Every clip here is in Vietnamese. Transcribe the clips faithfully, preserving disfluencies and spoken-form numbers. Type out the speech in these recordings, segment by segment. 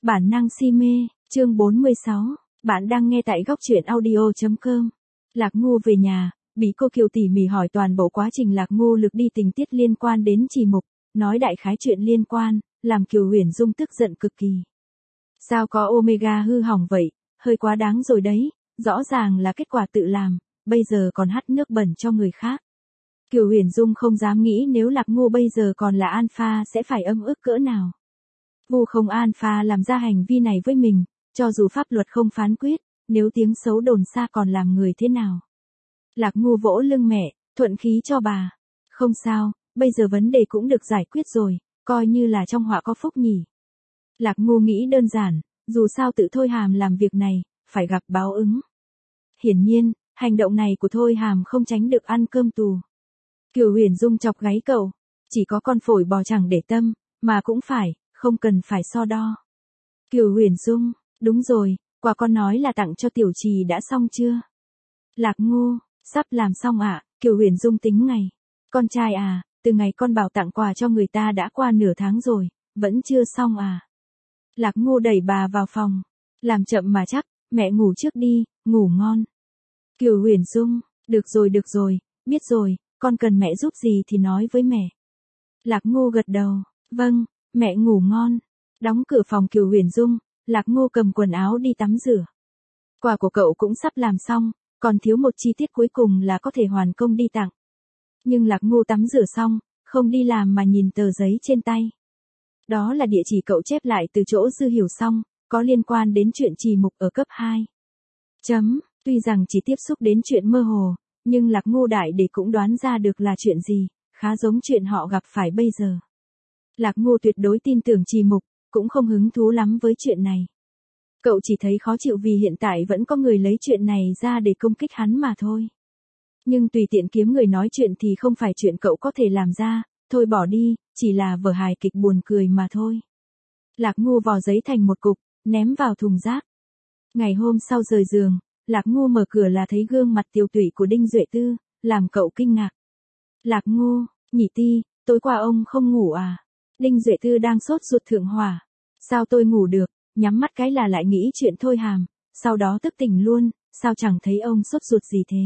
Bản năng si mê, chương bốn mươi sáu. Bạn đang nghe tại góc truyện audio chấm com. Lạc Ngu về nhà, bị cô Kiều tỉ mỉ hỏi toàn bộ quá trình Lạc Ngu lược đi tình tiết liên quan đến Trì Mục, nói đại khái chuyện liên quan, làm Kiều Huyền Dung tức giận cực kỳ. Sao có Omega hư hỏng vậy, hơi quá đáng rồi đấy, rõ ràng là kết quả tự làm, bây giờ còn hắt nước bẩn cho người khác. Kiều Huyền Dung không dám nghĩ nếu Lạc Ngu bây giờ còn là alpha sẽ phải âm ức cỡ nào. Vu không alpha làm ra hành vi này với mình, cho dù pháp luật không phán quyết, nếu tiếng xấu đồn xa còn làm người thế nào. Lạc Ngu vỗ lưng mẹ, thuận khí cho bà. Không sao, bây giờ vấn đề cũng được giải quyết rồi, coi như là trong họa có phúc nhỉ. Lạc Ngu nghĩ đơn giản, dù sao tự Thôi Hàm làm việc này, phải gặp báo ứng. Hiển nhiên, hành động này của Thôi Hàm không tránh được ăn cơm tù. Kiều Huyền Dung chọc gáy cậu, chỉ có con phổi bò chẳng để tâm, mà cũng phải, không cần phải so đo. Kiều Huyền Dung, đúng rồi, quà con nói là tặng cho Tiểu Trì đã xong chưa? Lạc Ngu, sắp làm xong ạ. Kiều Huyền Dung tính ngày. Con trai à, từ ngày con bảo tặng quà cho người ta đã qua nửa tháng rồi, vẫn chưa xong à? Lạc Ngu đẩy bà vào phòng. Làm chậm mà chắc, mẹ ngủ trước đi, ngủ ngon. Kiều Huyền Dung, được rồi được rồi, biết rồi, con cần mẹ giúp gì thì nói với mẹ. Lạc Ngu gật đầu, vâng, mẹ ngủ ngon. Đóng cửa phòng Kiều Huyền Dung, Lạc Ngu cầm quần áo đi tắm rửa. Quà của cậu cũng sắp làm xong, còn thiếu một chi tiết cuối cùng là có thể hoàn công đi tặng. Nhưng Lạc Ngu tắm rửa xong, không đi làm mà nhìn tờ giấy trên tay. Đó là địa chỉ cậu chép lại từ chỗ Dư Hiểu xong, có liên quan đến chuyện Trì Mục ở cấp hai. Chấm, tuy rằng chỉ tiếp xúc đến chuyện mơ hồ, nhưng Lạc Ngu đại để cũng đoán ra được là chuyện gì, khá giống chuyện họ gặp phải bây giờ. Lạc Ngu tuyệt đối tin tưởng Trì Mục, cũng không hứng thú lắm với chuyện này. Cậu chỉ thấy khó chịu vì hiện tại vẫn có người lấy chuyện này ra để công kích hắn mà thôi. Nhưng tùy tiện kiếm người nói chuyện thì không phải chuyện cậu có thể làm ra, thôi bỏ đi, chỉ là vở hài kịch buồn cười mà thôi. Lạc Ngu vò giấy thành một cục, ném vào thùng rác. Ngày hôm sau rời giường, Lạc Ngu mở cửa là thấy gương mặt tiều tụy của Đinh Duệ Tư, làm cậu kinh ngạc. Lạc Ngu, nhị ti, tối qua ông không ngủ à? Đinh Duệ Tư đang sốt ruột thượng hỏa. Sao tôi ngủ được, nhắm mắt cái là lại nghĩ chuyện Thôi Hàm, sau đó tức tỉnh luôn, sao chẳng thấy ông sốt ruột gì thế?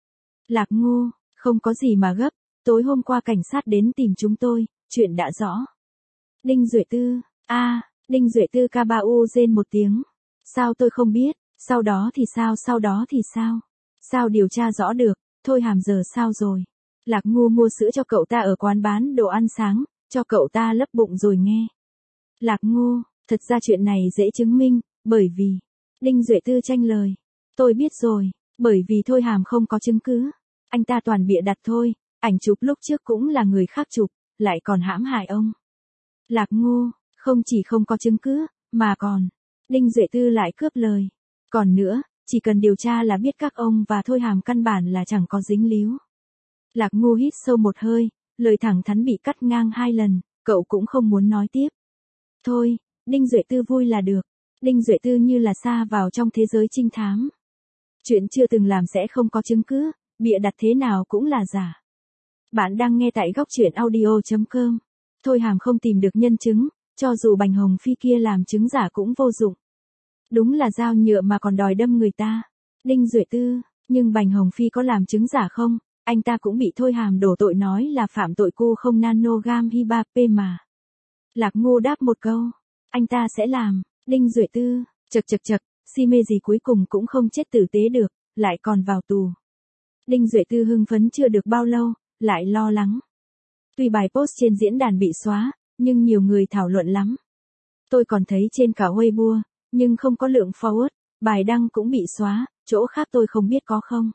Lạc Ngu, không có gì mà gấp, tối hôm qua cảnh sát đến tìm chúng tôi, chuyện đã rõ. Đinh Duệ Tư, a, à, Đinh Duệ Tư ca ba u rên một tiếng. Sao tôi không biết, sau đó thì sao sau đó thì sao? Sao điều tra rõ được, Thôi Hàm giờ sao rồi? Lạc Ngu mua sữa cho cậu ta ở quán bán đồ ăn sáng, cho cậu ta lấp bụng rồi nghe. Lạc Ngu, thật ra chuyện này dễ chứng minh, bởi vì... Đinh Duệ Tư tranh lời. Tôi biết rồi, bởi vì Thôi Hàm không có chứng cứ. Anh ta toàn bịa đặt thôi, ảnh chụp lúc trước cũng là người khác chụp, lại còn hãm hại ông. Lạc Ngu, không chỉ không có chứng cứ, mà còn... Đinh Duệ Tư lại cướp lời. Còn nữa, chỉ cần điều tra là biết các ông và Thôi Hàm căn bản là chẳng có dính líu. Lạc Ngu hít sâu một hơi, lời thẳng thắn bị cắt ngang hai lần, cậu cũng không muốn nói tiếp. Thôi, Đinh Duệ Tư vui là được. Đinh Duệ Tư như là xa vào trong thế giới trinh thám. Chuyện chưa từng làm sẽ không có chứng cứ, bịa đặt thế nào cũng là giả. Bạn đang nghe tại góc truyện audio chấm com. Thôi Hàm không tìm được nhân chứng, cho dù Bành Hồng Phi kia làm chứng giả cũng vô dụng. Đúng là dao nhựa mà còn đòi đâm người ta. Đinh Duệ Tư, nhưng Bành Hồng Phi có làm chứng giả không? Anh ta cũng bị Thôi Hàm đổ tội nói là phạm tội cu không nanogam hiba p mà. Lạc Ngu đáp một câu. Anh ta sẽ làm. Đinh Duệ Tư, chật chật chật, si mê gì cuối cùng cũng không chết tử tế được, lại còn vào tù. Đinh Duệ Tư hưng phấn chưa được bao lâu, lại lo lắng. Tuy bài post trên diễn đàn bị xóa, nhưng nhiều người thảo luận lắm. Tôi còn thấy trên cả Weibo, nhưng không có lượng forward, bài đăng cũng bị xóa, chỗ khác tôi không biết có không.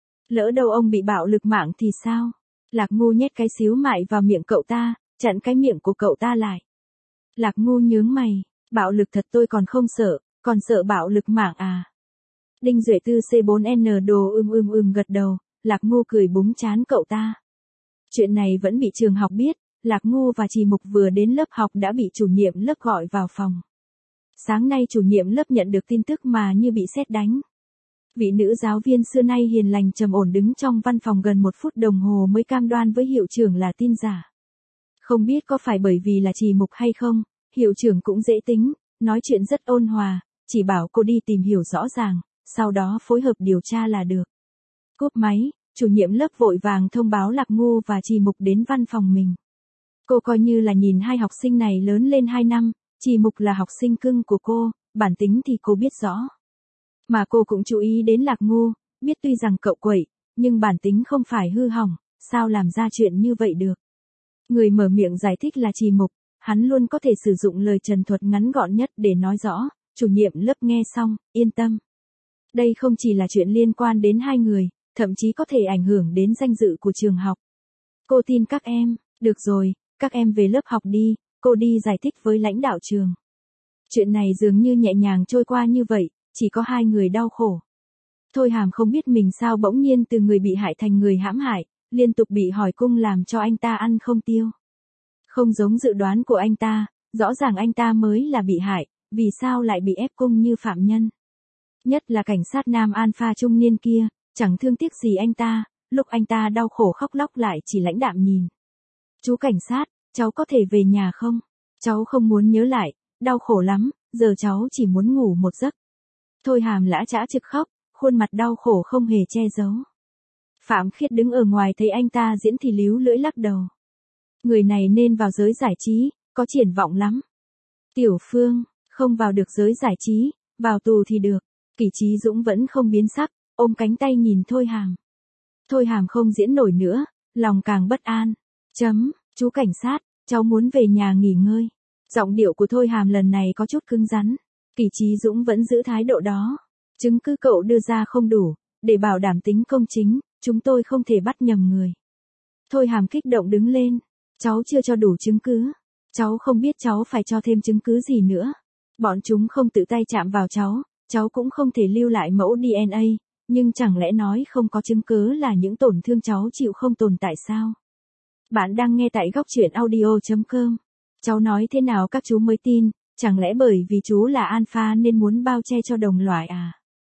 Lỡ đâu ông bị bạo lực mạng thì sao? Lạc Ngu nhét cái xíu mại vào miệng cậu ta, chặn cái miệng của cậu ta lại. Lạc Ngu nhướng mày, bạo lực thật tôi còn không sợ, còn sợ bạo lực mạng à? Đinh Duệ Tư C bốn N đồ ưm ưm ưm gật đầu, Lạc Ngu cười búng trán cậu ta. Chuyện này vẫn bị trường học biết, Lạc Ngu và Trì Mục vừa đến lớp học đã bị chủ nhiệm lớp gọi vào phòng. Sáng nay chủ nhiệm lớp nhận được tin tức mà như bị sét đánh. Vị nữ giáo viên xưa nay hiền lành trầm ổn đứng trong văn phòng gần một phút đồng hồ mới cam đoan với hiệu trưởng là tin giả. Không biết có phải bởi vì là Trì Mục hay không, hiệu trưởng cũng dễ tính, nói chuyện rất ôn hòa, chỉ bảo cô đi tìm hiểu rõ ràng, sau đó phối hợp điều tra là được. Cúp máy, chủ nhiệm lớp vội vàng thông báo Lạc Ngu và Trì Mục đến văn phòng mình. Cô coi như là nhìn hai học sinh này lớn lên hai năm, Trì Mục là học sinh cưng của cô, bản tính thì cô biết rõ. Mà cô cũng chú ý đến Lạc Ngu, biết tuy rằng cậu quậy, nhưng bản tính không phải hư hỏng, sao làm ra chuyện như vậy được. Người mở miệng giải thích là Trì Mục, hắn luôn có thể sử dụng lời trần thuật ngắn gọn nhất để nói rõ, chủ nhiệm lớp nghe xong, yên tâm. Đây không chỉ là chuyện liên quan đến hai người, thậm chí có thể ảnh hưởng đến danh dự của trường học. Cô tin các em, được rồi, các em về lớp học đi, cô đi giải thích với lãnh đạo trường. Chuyện này dường như nhẹ nhàng trôi qua như vậy, chỉ có hai người đau khổ. Thôi Hàm không biết mình sao bỗng nhiên từ người bị hại thành người hãm hại, liên tục bị hỏi cung làm cho anh ta ăn không tiêu. Không giống dự đoán của anh ta, rõ ràng anh ta mới là bị hại, vì sao lại bị ép cung như phạm nhân. Nhất là cảnh sát nam alpha trung niên kia, chẳng thương tiếc gì anh ta, lúc anh ta đau khổ khóc lóc lại chỉ lãnh đạm nhìn. Chú cảnh sát, cháu có thể về nhà không? Cháu không muốn nhớ lại, đau khổ lắm, giờ cháu chỉ muốn ngủ một giấc. Thôi Hàm lã chã trực khóc, khuôn mặt đau khổ không hề che giấu. Phạm Khiết đứng ở ngoài thấy anh ta diễn thì líu lưỡi lắc đầu. Người này nên vào giới giải trí, có triển vọng lắm. Tiểu Phương, không vào được giới giải trí, vào tù thì được. Kỷ Chí Dũng vẫn không biến sắc, ôm cánh tay nhìn Thôi Hàm. Thôi Hàm không diễn nổi nữa, lòng càng bất an. Chấm, chú cảnh sát, cháu muốn về nhà nghỉ ngơi. Giọng điệu của Thôi Hàm lần này có chút cứng rắn. Kỷ Chí Dũng vẫn giữ thái độ đó. Chứng cứ cậu đưa ra không đủ, để bảo đảm tính công chính, chúng tôi không thể bắt nhầm người. Thôi Hàm kích động đứng lên. Cháu chưa cho đủ chứng cứ. Cháu không biết cháu phải cho thêm chứng cứ gì nữa. Bọn chúng không tự tay chạm vào cháu, cháu cũng không thể lưu lại mẫu đê en a, nhưng chẳng lẽ nói không có chứng cứ là những tổn thương cháu chịu không tồn tại sao? Bạn đang nghe tại góc truyện audio chấm com. Cháu nói thế nào các chú mới tin, chẳng lẽ bởi vì chú là alpha nên muốn bao che cho đồng loại à?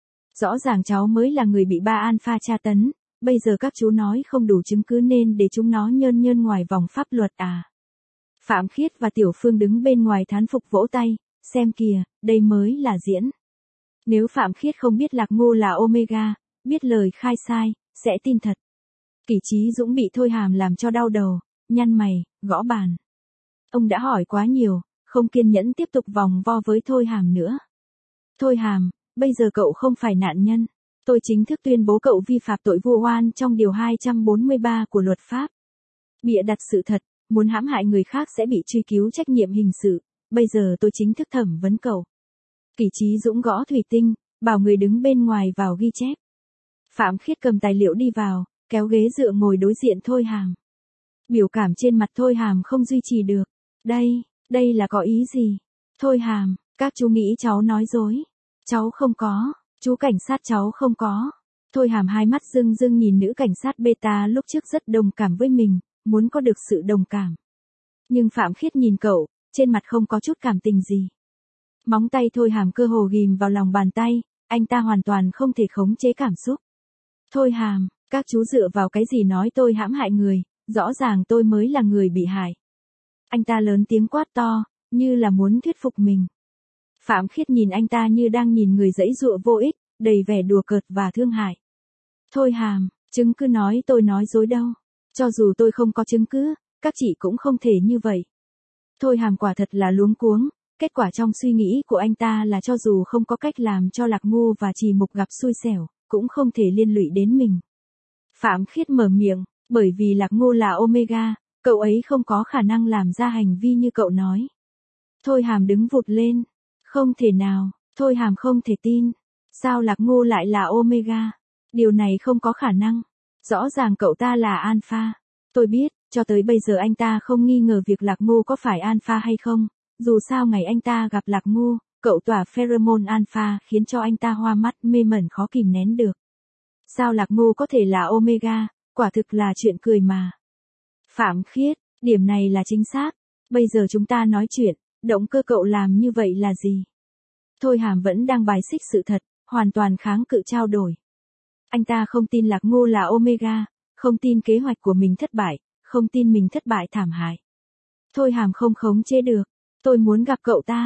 Rõ ràng cháu mới là người bị ba alpha tra tấn, bây giờ các chú nói không đủ chứng cứ nên để chúng nó nhơn nhơn ngoài vòng pháp luật à? Phạm Khiết và Tiểu Phương đứng bên ngoài thán phục vỗ tay, xem kìa, đây mới là diễn. Nếu Phạm Khiết không biết Lạc Ngu là Omega, biết lời khai sai, sẽ tin thật. Kỷ Chí Dũng bị Thôi Hàm làm cho đau đầu, nhăn mày, gõ bàn. Ông đã hỏi quá nhiều, không kiên nhẫn tiếp tục vòng vo với Thôi Hàm nữa. Thôi Hàm, bây giờ cậu không phải nạn nhân. Tôi chính thức tuyên bố cậu vi phạm tội vu oan trong điều hai trăm bốn mươi ba của luật pháp. Bịa đặt sự thật, muốn hãm hại người khác sẽ bị truy cứu trách nhiệm hình sự. Bây giờ tôi chính thức thẩm vấn cậu. Kỷ Chí Dũng gõ thủy tinh, bảo người đứng bên ngoài vào ghi chép. Phạm Khiết cầm tài liệu đi vào, kéo ghế dựa ngồi đối diện Thôi Hàm. Biểu cảm trên mặt Thôi Hàm không duy trì được. Đây, đây là có ý gì? Thôi Hàm, các chú nghĩ cháu nói dối. Cháu không có, chú cảnh sát cháu không có. Thôi Hàm hai mắt rưng rưng nhìn nữ cảnh sát beta lúc trước rất đồng cảm với mình, muốn có được sự đồng cảm. Nhưng Phạm Khiết nhìn cậu, trên mặt không có chút cảm tình gì. Móng tay Thôi Hàm cơ hồ ghim vào lòng bàn tay, anh ta hoàn toàn không thể khống chế cảm xúc. Thôi Hàm, các chú dựa vào cái gì nói tôi hãm hại người, rõ ràng tôi mới là người bị hại. Anh ta lớn tiếng quát to, như là muốn thuyết phục mình. Phạm Khiết nhìn anh ta như đang nhìn người giãy giụa vô ích, đầy vẻ đùa cợt và thương hại. Thôi Hàm, chứng cứ nói tôi nói dối đâu. Cho dù tôi không có chứng cứ, các chị cũng không thể như vậy. Thôi Hàm quả thật là luống cuống, kết quả trong suy nghĩ của anh ta là cho dù không có cách làm cho Lạc Ngu và Trì Mục gặp xui xẻo, cũng không thể liên lụy đến mình. Phạm Khiết mở miệng, bởi vì Lạc Ngu là Omega, cậu ấy không có khả năng làm ra hành vi như cậu nói. Thôi Hàm đứng vụt lên. Không thể nào, Thôi Hàm không thể tin. Sao Lạc Ngu lại là Omega? Điều này không có khả năng. Rõ ràng cậu ta là Alpha. Tôi biết, cho tới bây giờ anh ta không nghi ngờ việc Lạc Ngu có phải Alpha hay không. Dù sao ngày anh ta gặp Lạc Ngu, cậu tỏa pheromone Alpha khiến cho anh ta hoa mắt mê mẩn khó kìm nén được. Sao Lạc Ngu có thể là Omega, quả thực là chuyện cười mà. Phạm Khiết, điểm này là chính xác. Bây giờ chúng ta nói chuyện, động cơ cậu làm như vậy là gì? Thôi Hàm vẫn đang bài xích sự thật, hoàn toàn kháng cự trao đổi. Anh ta không tin Lạc Ngu là Omega, không tin kế hoạch của mình thất bại, không tin mình thất bại thảm hại. Thôi Hàm không khống chế được. Tôi muốn gặp cậu ta.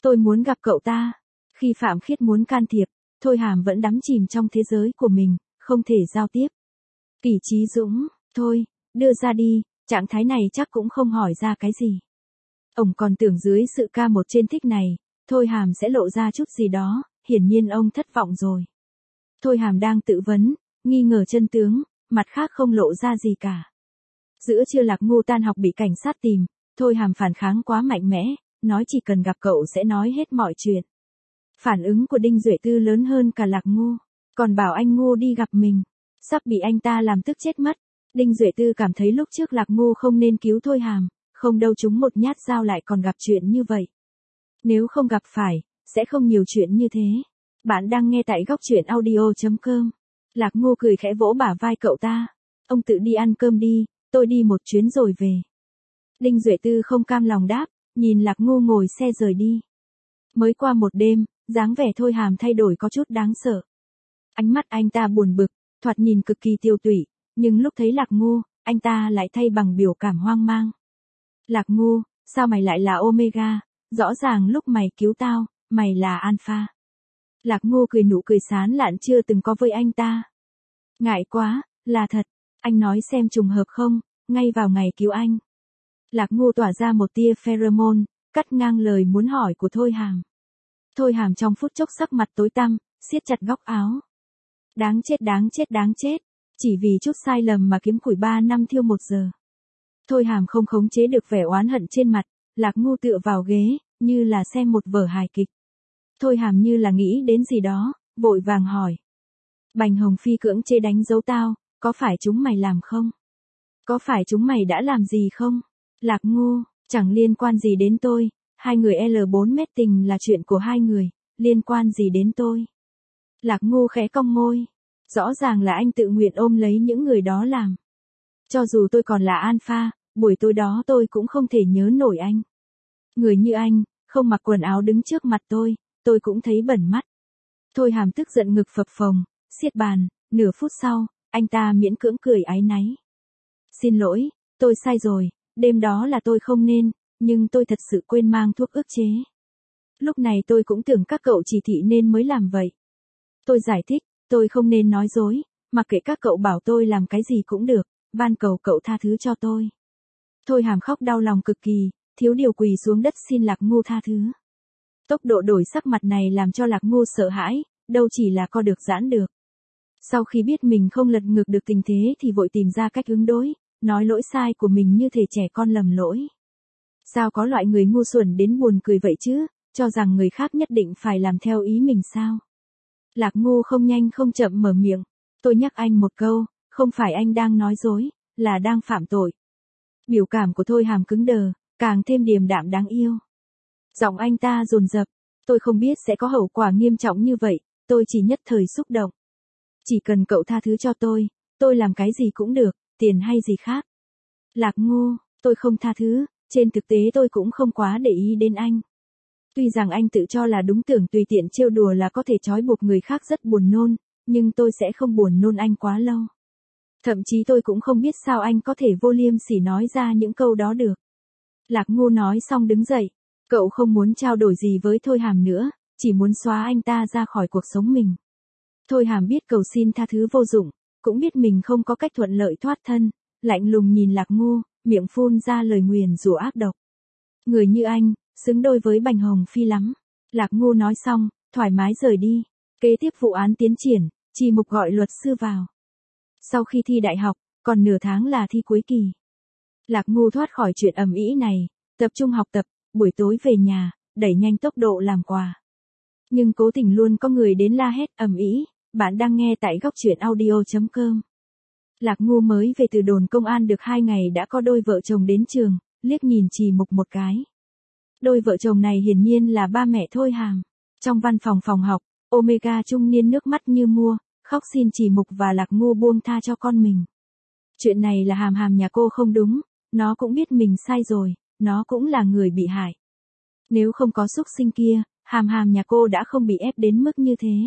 Tôi muốn gặp cậu ta. Khi Phạm Khiết muốn can thiệp, Thôi Hàm vẫn đắm chìm trong thế giới của mình, không thể giao tiếp. Kỷ Chí Dũng, thôi, đưa ra đi, trạng thái này chắc cũng không hỏi ra cái gì. Ông còn tưởng dưới sự ca một trên thích này, Thôi Hàm sẽ lộ ra chút gì đó, hiển nhiên ông thất vọng rồi. Thôi Hàm đang tự vấn, nghi ngờ chân tướng, mặt khác không lộ ra gì cả. Giữa trưa Lạc Ngu tan học bị cảnh sát tìm, Thôi Hàm phản kháng quá mạnh mẽ, nói chỉ cần gặp cậu sẽ nói hết mọi chuyện. Phản ứng của Đinh Duệ Tư lớn hơn cả Lạc Ngu, còn bảo anh Ngu đi gặp mình, sắp bị anh ta làm tức chết mất. Đinh Duệ Tư cảm thấy lúc trước Lạc Ngu không nên cứu Thôi Hàm, không đâu chúng một nhát dao lại còn gặp chuyện như vậy. Nếu không gặp phải, sẽ không nhiều chuyện như thế. Bạn đang nghe tại góc truyện audio chấm com. Lạc Ngu cười khẽ vỗ bả vai cậu ta. Ông tự đi ăn cơm đi, tôi đi một chuyến rồi về. Đinh Duệ Tư không cam lòng đáp, nhìn Lạc Ngu ngồi xe rời đi. Mới qua một đêm, dáng vẻ Thôi Hàm thay đổi có chút đáng sợ. Ánh mắt anh ta buồn bực, thoạt nhìn cực kỳ tiêu tụy, nhưng lúc thấy Lạc Ngu, anh ta lại thay bằng biểu cảm hoang mang. Lạc Ngu, sao mày lại là Omega? Rõ ràng lúc mày cứu tao, mày là Alpha. Lạc Ngu cười nụ cười sán lạn chưa từng có với anh ta. Ngại quá, là thật, anh nói xem trùng hợp không, ngay vào ngày cứu anh. Lạc Ngu tỏa ra một tia pheromone, cắt ngang lời muốn hỏi của Thôi Hàm. Thôi Hàm trong phút chốc sắc mặt tối tăm, siết chặt góc áo. Đáng chết đáng chết đáng chết, chỉ vì chút sai lầm mà kiếm củi ba năm thiêu một giờ. Thôi Hàm không khống chế được vẻ oán hận trên mặt, Lạc Ngu tựa vào ghế, như là xem một vở hài kịch. Thôi Hàm như là nghĩ đến gì đó, vội vàng hỏi. Bành Hồng Phi cưỡng chế đánh dấu tao, có phải chúng mày làm không? Có phải chúng mày đã làm gì không? Lạc Ngu, chẳng liên quan gì đến tôi, hai người L bốn mét tình là chuyện của hai người, liên quan gì đến tôi? Lạc Ngu khẽ cong môi, rõ ràng là anh tự nguyện ôm lấy những người đó làm. Cho dù tôi còn là Alpha, buổi tối đó tôi cũng không thể nhớ nổi anh. Người như anh, không mặc quần áo đứng trước mặt tôi, tôi cũng thấy bẩn mắt. Thôi Hàm tức giận ngực phập phồng, siết bàn, nửa phút sau, anh ta miễn cưỡng cười áy náy. Xin lỗi, tôi sai rồi, đêm đó là tôi không nên, nhưng tôi thật sự quên mang thuốc ức chế. Lúc này tôi cũng tưởng các cậu chỉ thị nên mới làm vậy. Tôi giải thích, tôi không nên nói dối, mặc kệ các cậu bảo tôi làm cái gì cũng được, van cầu cậu tha thứ cho tôi. Thôi Hàm khóc đau lòng cực kỳ, thiếu điều quỳ xuống đất xin Lạc Ngu tha thứ. Tốc độ đổi sắc mặt này làm cho Lạc Ngu sợ hãi, đâu chỉ là co được giãn được. Sau khi biết mình không lật ngược được tình thế thì vội tìm ra cách ứng đối, nói lỗi sai của mình như thể trẻ con lầm lỗi. Sao có loại người ngu xuẩn đến buồn cười vậy chứ, cho rằng người khác nhất định phải làm theo ý mình sao? Lạc Ngu không nhanh không chậm mở miệng, tôi nhắc anh một câu, không phải anh đang nói dối, là đang phạm tội. Biểu cảm của Thôi Hàm cứng đờ, càng thêm điềm đạm đáng yêu. Giọng anh ta dồn dập, tôi không biết sẽ có hậu quả nghiêm trọng như vậy, tôi chỉ nhất thời xúc động. Chỉ cần cậu tha thứ cho tôi, tôi làm cái gì cũng được, tiền hay gì khác. Lạc Ngu, tôi không tha thứ, trên thực tế tôi cũng không quá để ý đến anh. Tuy rằng anh tự cho là đúng tưởng tùy tiện trêu đùa là có thể trói buộc người khác rất buồn nôn, nhưng tôi sẽ không buồn nôn anh quá lâu. Thậm chí tôi cũng không biết sao anh có thể vô liêm sỉ nói ra những câu đó được. Lạc Ngu nói xong đứng dậy, cậu không muốn trao đổi gì với Thôi Hàm nữa, chỉ muốn xóa anh ta ra khỏi cuộc sống mình. Thôi Hàm biết cầu xin tha thứ vô dụng, cũng biết mình không có cách thuận lợi thoát thân, lạnh lùng nhìn Lạc Ngu, miệng phun ra lời nguyền rủa ác độc. Người như anh, xứng đôi với Bành Hồng Phi lắm. Lạc Ngu nói xong, thoải mái rời đi. Kế tiếp vụ án tiến triển, Trì Mục gọi luật sư vào. Sau khi thi đại học, còn nửa tháng là thi cuối kỳ. Lạc Ngu thoát khỏi chuyện ầm ĩ này, tập trung học tập, buổi tối về nhà, đẩy nhanh tốc độ làm quà. Nhưng cố tình luôn có người đến la hét ầm ĩ. Bạn đang nghe tại góc truyện audio chấm com. Lạc Ngu mới về từ đồn công an được hai ngày đã có đôi vợ chồng đến trường, liếc nhìn Trì Mục một cái. Đôi vợ chồng này hiển nhiên là ba mẹ Thôi Hàm. Trong văn phòng phòng học, Omega trung niên nước mắt như mua, khóc xin Trì Mục và Lạc Ngu buông tha cho con mình. Chuyện này là Hàm Hàm nhà cô không đúng, nó cũng biết mình sai rồi, nó cũng là người bị hại. Nếu không có xúc sinh kia, Hàm Hàm nhà cô đã không bị ép đến mức như thế.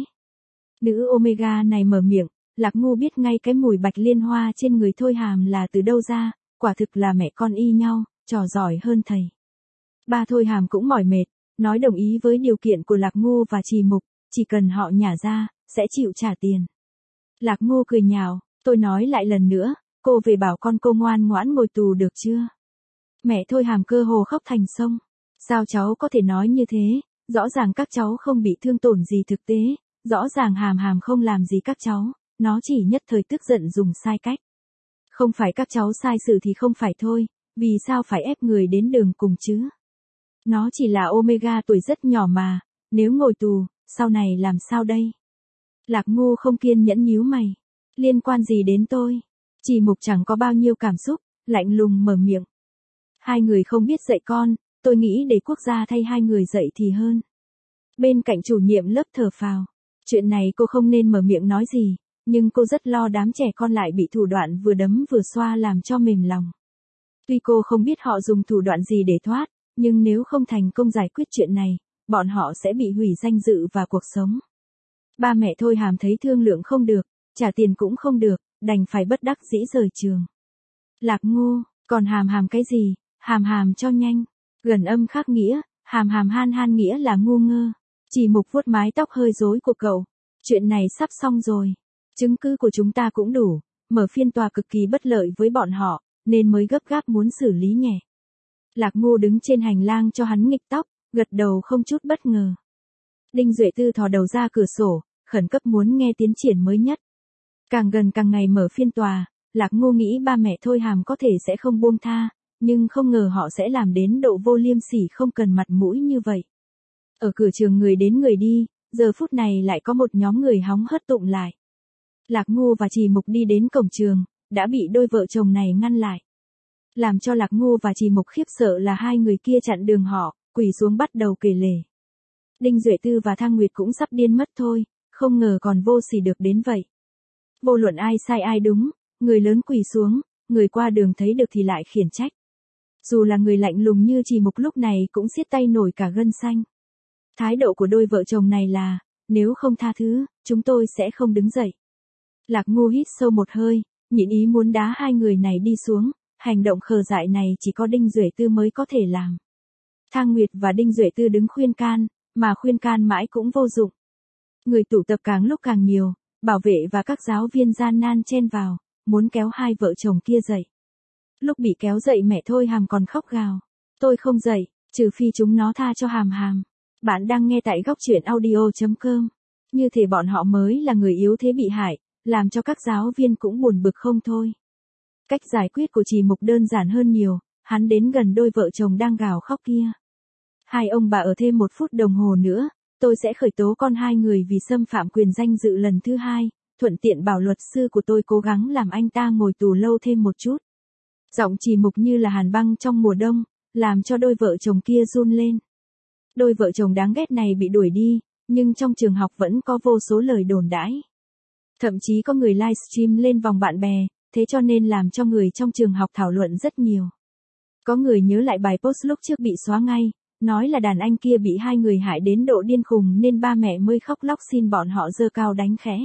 Nữ Omega này mở miệng, Lạc Ngu biết ngay cái mùi bạch liên hoa trên người Thôi Hàm là từ đâu ra, quả thực là mẹ con y nhau, trò giỏi hơn thầy. Ba Thôi Hàm cũng mỏi mệt, nói đồng ý với điều kiện của Lạc Ngô và Trì Mục, chỉ cần họ nhả ra, sẽ chịu trả tiền. Lạc Ngô cười nhạo, tôi nói lại lần nữa, cô về bảo con cô ngoan ngoãn ngồi tù được chưa? Mẹ Thôi Hàm cơ hồ khóc thành sông. Sao cháu có thể nói như thế, rõ ràng các cháu không bị thương tổn gì thực tế, rõ ràng Hàm Hàm không làm gì các cháu, nó chỉ nhất thời tức giận dùng sai cách. Không phải các cháu sai sự thì không phải thôi, vì sao phải ép người đến đường cùng chứ? Nó chỉ là Omega tuổi rất nhỏ mà, nếu ngồi tù, sau này làm sao đây? Lạc Ngô không kiên nhẫn nhíu mày. Liên quan gì đến tôi? Trì Mục chẳng có bao nhiêu cảm xúc, lạnh lùng mở miệng. Hai người không biết dạy con, tôi nghĩ để quốc gia thay hai người dạy thì hơn. Bên cạnh chủ nhiệm lớp thở phào. Chuyện này cô không nên mở miệng nói gì, nhưng cô rất lo đám trẻ con lại bị thủ đoạn vừa đấm vừa xoa làm cho mềm lòng. Tuy cô không biết họ dùng thủ đoạn gì để thoát, nhưng nếu không thành công giải quyết chuyện này, bọn họ sẽ bị hủy danh dự và cuộc sống. Ba mẹ Thôi Hàm thấy thương lượng không được, trả tiền cũng không được, đành phải bất đắc dĩ rời trường. Lạc Ngô, còn Hàm Hàm cái gì, Hàm Hàm cho nhanh. Gần âm khác nghĩa, Hàm Hàm han han nghĩa là ngu ngơ. Trì Mục vuốt mái tóc hơi rối của cậu. Chuyện này sắp xong rồi. Chứng cứ của chúng ta cũng đủ, mở phiên tòa cực kỳ bất lợi với bọn họ, nên mới gấp gáp muốn xử lý nhẹ. Lạc Ngô đứng trên hành lang cho hắn nghịch tóc, gật đầu không chút bất ngờ. Đinh Duệ Tư thò đầu ra cửa sổ, khẩn cấp muốn nghe tiến triển mới nhất. Càng gần càng ngày mở phiên tòa, Lạc Ngô nghĩ ba mẹ Thôi Hàm có thể sẽ không buông tha, nhưng không ngờ họ sẽ làm đến độ vô liêm sỉ không cần mặt mũi như vậy. Ở cửa trường người đến người đi, giờ phút này lại có một nhóm người hóng hớt tụng lại. Lạc Ngô và Trì Mục đi đến cổng trường, đã bị đôi vợ chồng này ngăn lại. Làm cho Lạc Ngô và Trì Mục khiếp sợ là hai người kia chặn đường họ, quỳ xuống bắt đầu kể lể. Đinh Duệ Tư và Thang Nguyệt cũng sắp điên mất thôi, không ngờ còn vô sỉ được đến vậy. Vô luận ai sai ai đúng, người lớn quỳ xuống, người qua đường thấy được thì lại khiển trách. Dù là người lạnh lùng như Trì Mục lúc này cũng siết tay nổi cả gân xanh. Thái độ của đôi vợ chồng này là, nếu không tha thứ, chúng tôi sẽ không đứng dậy. Lạc Ngô hít sâu một hơi, nhịn ý muốn đá hai người này đi xuống, hành động khờ dại này chỉ có Đinh Duệ Tư mới có thể làm. Thang Nguyệt và Đinh Duệ Tư đứng khuyên can, mà khuyên can mãi cũng vô dụng. Người tụ tập càng lúc càng nhiều, bảo vệ và các giáo viên gian nan chen vào, muốn kéo hai vợ chồng kia dậy. Lúc bị kéo dậy mẹ Thôi Hàm còn khóc gào. Tôi không dậy, trừ phi chúng nó tha cho Hàm Hàm. Bạn đang nghe tại góc truyện audio chấm com. Như thể bọn họ mới là người yếu thế bị hại, làm cho các giáo viên cũng buồn bực không thôi. Cách giải quyết của Trì Mục đơn giản hơn nhiều, hắn đến gần đôi vợ chồng đang gào khóc kia. Hai ông bà ở thêm một phút đồng hồ nữa, tôi sẽ khởi tố con hai người vì xâm phạm quyền danh dự lần thứ hai, thuận tiện bảo luật sư của tôi cố gắng làm anh ta ngồi tù lâu thêm một chút. Giọng Trì Mục như là hàn băng trong mùa đông, làm cho đôi vợ chồng kia run lên. Đôi vợ chồng đáng ghét này bị đuổi đi, nhưng trong trường học vẫn có vô số lời đồn đãi. Thậm chí có người livestream lên vòng bạn bè, thế cho nên làm cho người trong trường học thảo luận rất nhiều. Có người nhớ lại bài post lúc trước bị xóa ngay, nói là đàn anh kia bị hai người hại đến độ điên khùng nên ba mẹ mới khóc lóc xin bọn họ giơ cao đánh khẽ.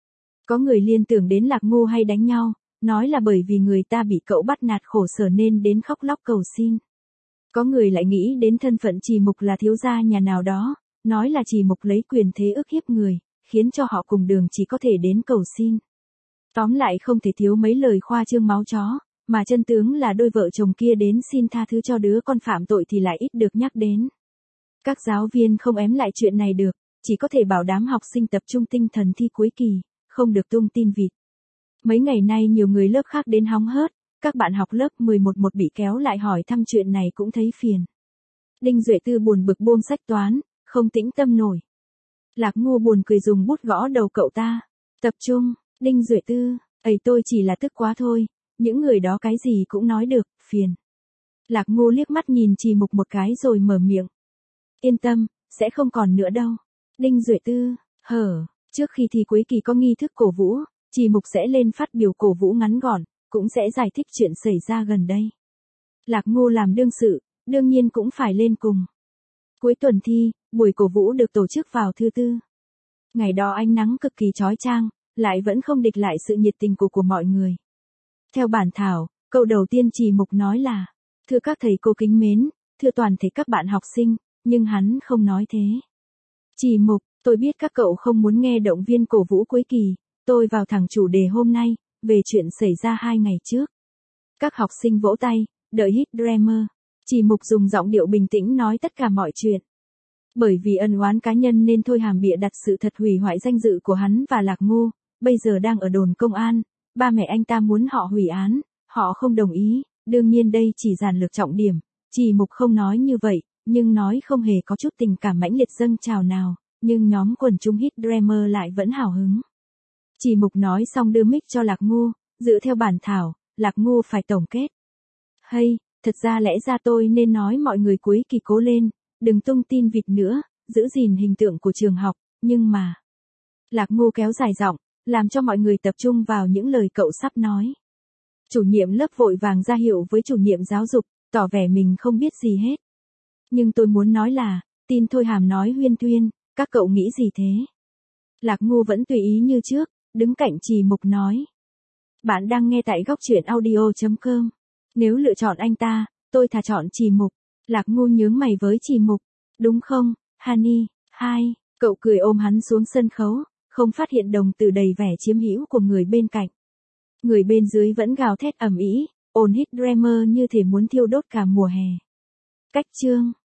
Có người liên tưởng đến Lạc Ngô hay đánh nhau, nói là bởi vì người ta bị cậu bắt nạt khổ sở nên đến khóc lóc cầu xin. Có người lại nghĩ đến thân phận Trì Mục là thiếu gia nhà nào đó, nói là Trì Mục lấy quyền thế ức hiếp người, khiến cho họ cùng đường chỉ có thể đến cầu xin. Tóm lại không thể thiếu mấy lời khoa trương máu chó, mà chân tướng là đôi vợ chồng kia đến xin tha thứ cho đứa con phạm tội thì lại ít được nhắc đến. Các giáo viên không ém lại chuyện này được, chỉ có thể bảo đám học sinh tập trung tinh thần thi cuối kỳ, không được tung tin vịt. Mấy ngày nay nhiều người lớp khác đến hóng hớt, các bạn học lớp mười một một bị kéo lại hỏi thăm chuyện này cũng thấy phiền. Đinh Duệ Tư buồn bực buông sách toán, không tĩnh tâm nổi. Lạc Ngô buồn cười dùng bút gõ đầu cậu ta. Tập trung, Đinh Duệ Tư, ấy tôi chỉ là tức quá thôi, những người đó cái gì cũng nói được, phiền. Lạc Ngô liếc mắt nhìn Trì Mục một cái rồi mở miệng. Yên tâm, sẽ không còn nữa đâu. Đinh Duệ Tư, hở, trước khi thi cuối kỳ có nghi thức cổ vũ, Trì Mục sẽ lên phát biểu cổ vũ ngắn gọn, cũng sẽ giải thích chuyện xảy ra gần đây. Lạc Ngô làm đương sự, đương nhiên cũng phải lên cùng. Cuối tuần thi, buổi cổ vũ được tổ chức vào thứ tư. Ngày đó ánh nắng cực kỳ chói chang, lại vẫn không địch lại sự nhiệt tình của của mọi người. Theo bản thảo, câu đầu tiên Trì Mục nói là, thưa các thầy cô kính mến, thưa toàn thể các bạn học sinh, nhưng hắn không nói thế. Chỉ Mục, tôi biết các cậu không muốn nghe động viên cổ vũ cuối kỳ, tôi vào thẳng chủ đề hôm nay, về chuyện xảy ra hai ngày trước. Các học sinh vỗ tay, đợi hit Dreamer. Chỉ Mục dùng giọng điệu bình tĩnh nói tất cả mọi chuyện. Bởi vì ân oán cá nhân nên Thôi Hàm bịa đặt sự thật hủy hoại danh dự của hắn và Lạc Ngô, bây giờ đang ở đồn công an, ba mẹ anh ta muốn họ hủy án, họ không đồng ý, đương nhiên đây chỉ giản lược trọng điểm, Chỉ Mục không nói như vậy, nhưng nói không hề có chút tình cảm mãnh liệt dâng trào nào, nhưng nhóm quần chúng hit Dreamer lại vẫn hào hứng. Chỉ Mục nói xong đưa mic cho Lạc Ngô, dựa theo bản thảo, Lạc Ngô phải tổng kết. Hay, thật ra lẽ ra tôi nên nói mọi người cuối kỳ cố lên, đừng tung tin vịt nữa, giữ gìn hình tượng của trường học, nhưng mà... Lạc Ngô kéo dài giọng, làm cho mọi người tập trung vào những lời cậu sắp nói. Chủ nhiệm lớp vội vàng ra hiệu với chủ nhiệm giáo dục, tỏ vẻ mình không biết gì hết. Nhưng tôi muốn nói là, tin Thôi Hàm nói huyên thuyên, các cậu nghĩ gì thế? Lạc Ngô vẫn tùy ý như trước, đứng cạnh Chỉ Mục nói. Bạn đang nghe tại góc truyện audio chấm com. Nếu lựa chọn anh ta, tôi thà chọn Chỉ Mục. Lạc Ngô nhướng mày với Chỉ Mục. Đúng không, Honey? Hai, cậu cười ôm hắn xuống sân khấu, không phát hiện đồng từ đầy vẻ chiếm hữu của người bên cạnh. Người bên dưới vẫn gào thét ầm ĩ, ồn hit Dreamer như thể muốn thiêu đốt cả mùa hè. Cách chương